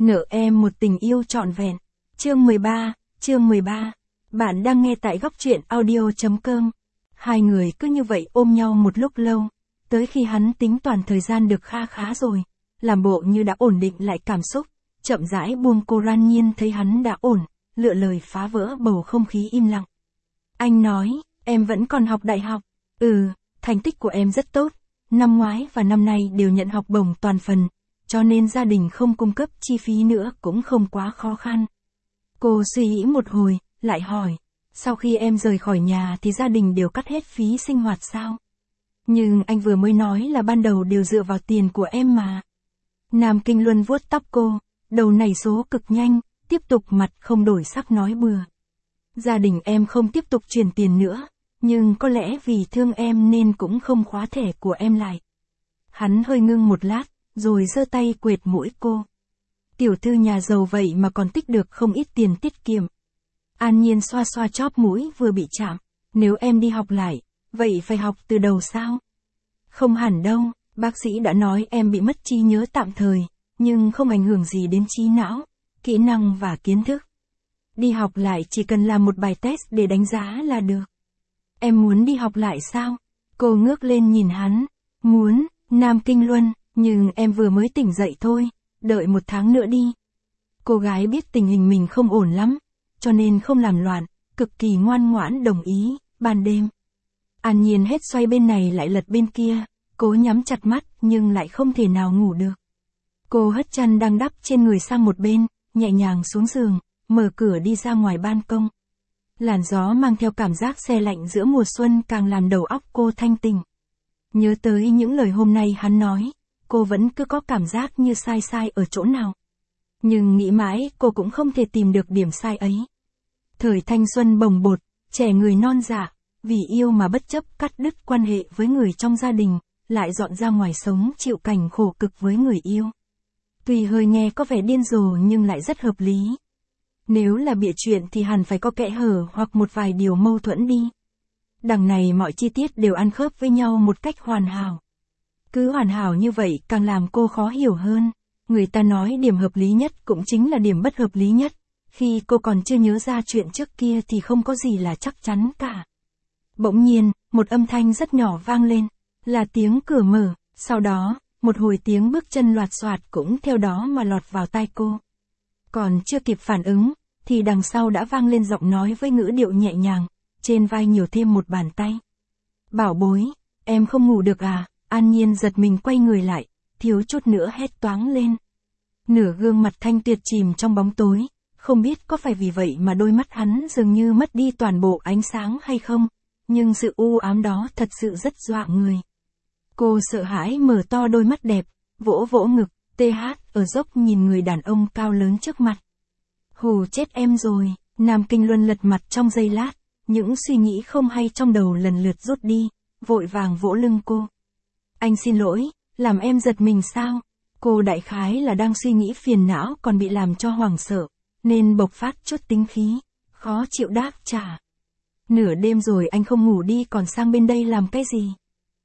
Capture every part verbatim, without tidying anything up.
Nợ em một tình yêu trọn vẹn. Chương mười ba, chương mười ba. Bạn đang nghe tại góc truyện audio.com. Hai người cứ như vậy ôm nhau một lúc lâu, tới khi hắn tính toàn thời gian được kha khá rồi, làm bộ như đã ổn định lại cảm xúc, chậm rãi buông cô. Ran Nhiên thấy hắn đã ổn, lựa lời phá vỡ bầu không khí im lặng. Anh nói, em vẫn còn học đại học. Ừ, thành tích của em rất tốt, năm ngoái và năm nay đều nhận học bổng toàn phần, cho nên gia đình không cung cấp chi phí nữa cũng không quá khó khăn. Cô suy nghĩ một hồi, lại hỏi, sau khi em rời khỏi nhà thì gia đình đều cắt hết phí sinh hoạt sao? Nhưng anh vừa mới nói là ban đầu đều dựa vào tiền của em mà. Nam Kinh Luân vuốt tóc cô, đầu nảy số cực nhanh, tiếp tục mặt không đổi sắc nói bừa. Gia đình em không tiếp tục chuyển tiền nữa, nhưng có lẽ vì thương em nên cũng không khóa thẻ của em lại. Hắn hơi ngưng một lát, rồi giơ tay quệt mũi cô. Tiểu thư nhà giàu vậy mà còn tích được không ít tiền tiết kiệm. An Nhiên xoa xoa chóp mũi vừa bị chạm. Nếu em đi học lại, vậy phải học từ đầu sao? Không hẳn đâu, bác sĩ đã nói em bị mất trí nhớ tạm thời, nhưng không ảnh hưởng gì đến trí não, kỹ năng và kiến thức. Đi học lại chỉ cần làm một bài test để đánh giá là được. Em muốn đi học lại sao? Cô ngước lên nhìn hắn. Muốn, Nam Kinh Luân, nhưng em vừa mới tỉnh dậy thôi, đợi một tháng nữa đi. Cô gái biết tình hình mình không ổn lắm, cho nên không làm loạn, cực kỳ ngoan ngoãn đồng ý. Ban đêm, An Nhiên hết xoay bên này lại lật bên kia, cố nhắm chặt mắt nhưng lại không thể nào ngủ được. Cô hất chăn đang đắp trên người sang một bên, nhẹ nhàng xuống giường, mở cửa đi ra ngoài ban công. Làn gió mang theo cảm giác se lạnh giữa mùa xuân càng làm đầu óc cô thanh tỉnh. Nhớ tới những lời hôm nay hắn nói, cô vẫn cứ có cảm giác như sai sai ở chỗ nào. Nhưng nghĩ mãi cô cũng không thể tìm được điểm sai ấy. Thời thanh xuân bồng bột, trẻ người non dạ, vì yêu mà bất chấp cắt đứt quan hệ với người trong gia đình, lại dọn ra ngoài sống chịu cảnh khổ cực với người yêu. Tuy hơi nghe có vẻ điên rồ nhưng lại rất hợp lý. Nếu là bịa chuyện thì hẳn phải có kẽ hở hoặc một vài điều mâu thuẫn đi. Đằng này mọi chi tiết đều ăn khớp với nhau một cách hoàn hảo. Cứ hoàn hảo như vậy càng làm cô khó hiểu hơn. Người ta nói điểm hợp lý nhất cũng chính là điểm bất hợp lý nhất. Khi cô còn chưa nhớ ra chuyện trước kia thì không có gì là chắc chắn cả. Bỗng nhiên, một âm thanh rất nhỏ vang lên, là tiếng cửa mở, sau đó, một hồi tiếng bước chân loạt soạt cũng theo đó mà lọt vào tai cô. Còn chưa kịp phản ứng, thì đằng sau đã vang lên giọng nói với ngữ điệu nhẹ nhàng, trên vai nhiều thêm một bàn tay. Bảo bối, em không ngủ được à? An Nhiên giật mình quay người lại, thiếu chút nữa hét toáng lên. Nửa gương mặt thanh tuyệt chìm trong bóng tối, không biết có phải vì vậy mà đôi mắt hắn dường như mất đi toàn bộ ánh sáng hay không, nhưng sự u ám đó thật sự rất dọa người. Cô sợ hãi mở to đôi mắt đẹp, vỗ vỗ ngực, tê hát ở dốc nhìn người đàn ông cao lớn trước mặt. Hù chết em rồi, Nam Kinh Luân lật mặt trong giây lát, những suy nghĩ không hay trong đầu lần lượt rút đi, vội vàng vỗ lưng cô. Anh xin lỗi, làm em giật mình sao? Cô đại khái là đang suy nghĩ phiền não còn bị làm cho hoảng sợ, nên bộc phát chút tính khí, khó chịu đáp trả. Nửa đêm rồi anh không ngủ đi còn sang bên đây làm cái gì?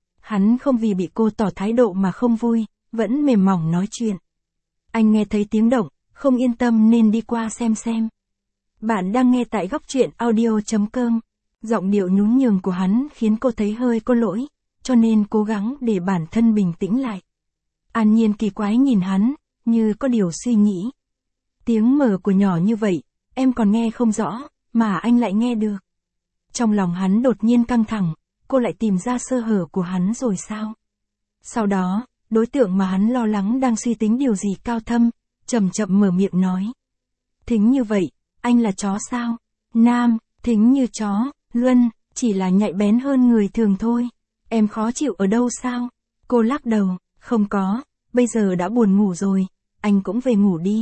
Hắn không vì bị cô tỏ thái độ mà không vui, vẫn mềm mỏng nói chuyện. Anh nghe thấy tiếng động, không yên tâm nên đi qua xem xem. Bạn đang nghe tại góc truyện audio.com. Giọng điệu nhún nhường của hắn khiến cô thấy hơi có lỗi, cho nên cố gắng để bản thân bình tĩnh lại. An Nhiên kỳ quái nhìn hắn, như có điều suy nghĩ. Tiếng mở của nhỏ như vậy, em còn nghe không rõ, mà anh lại nghe được. Trong lòng hắn đột nhiên căng thẳng, cô lại tìm ra sơ hở của hắn rồi sao? Sau đó, đối tượng mà hắn lo lắng đang suy tính điều gì cao thâm, chậm chậm mở miệng nói. Thính như vậy, anh là chó sao? Nam, thính như chó, Luân, chỉ là nhạy bén hơn người thường thôi. Em khó chịu ở đâu sao? Cô lắc đầu, không có, bây giờ đã buồn ngủ rồi, anh cũng về ngủ đi.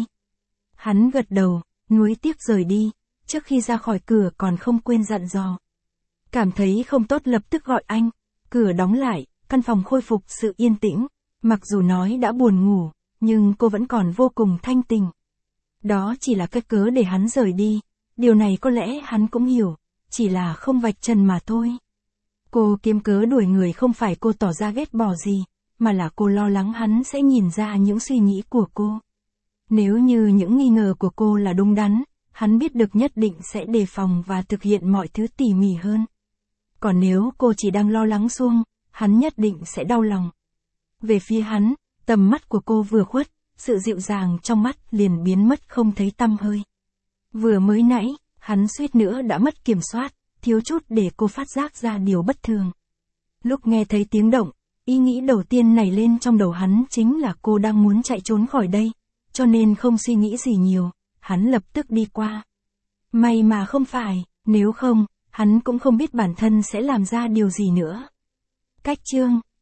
Hắn gật đầu, nuối tiếc rời đi, trước khi ra khỏi cửa còn không quên dặn dò. Cảm thấy không tốt lập tức gọi anh, cửa đóng lại, căn phòng khôi phục sự yên tĩnh, mặc dù nói đã buồn ngủ, nhưng cô vẫn còn vô cùng thanh tình. Đó chỉ là cái cớ để hắn rời đi, điều này có lẽ hắn cũng hiểu, chỉ là không vạch trần mà thôi. Cô kiếm cớ đuổi người không phải cô tỏ ra ghét bỏ gì, mà là cô lo lắng hắn sẽ nhìn ra những suy nghĩ của cô. Nếu như những nghi ngờ của cô là đúng đắn, hắn biết được nhất định sẽ đề phòng và thực hiện mọi thứ tỉ mỉ hơn. Còn nếu cô chỉ đang lo lắng suông, hắn nhất định sẽ đau lòng. Về phía hắn, tầm mắt của cô vừa khuất, sự dịu dàng trong mắt liền biến mất không thấy tăm hơi. Vừa mới nãy, hắn suýt nữa đã mất kiểm soát, thiếu chút để cô phát giác ra điều bất thường. Lúc nghe thấy tiếng động, ý nghĩ đầu tiên nảy lên trong đầu hắn chính là cô đang muốn chạy trốn khỏi đây, cho nên không suy nghĩ gì nhiều, hắn lập tức đi qua. May mà không phải, nếu không, hắn cũng không biết bản thân sẽ làm ra điều gì nữa. Cách chương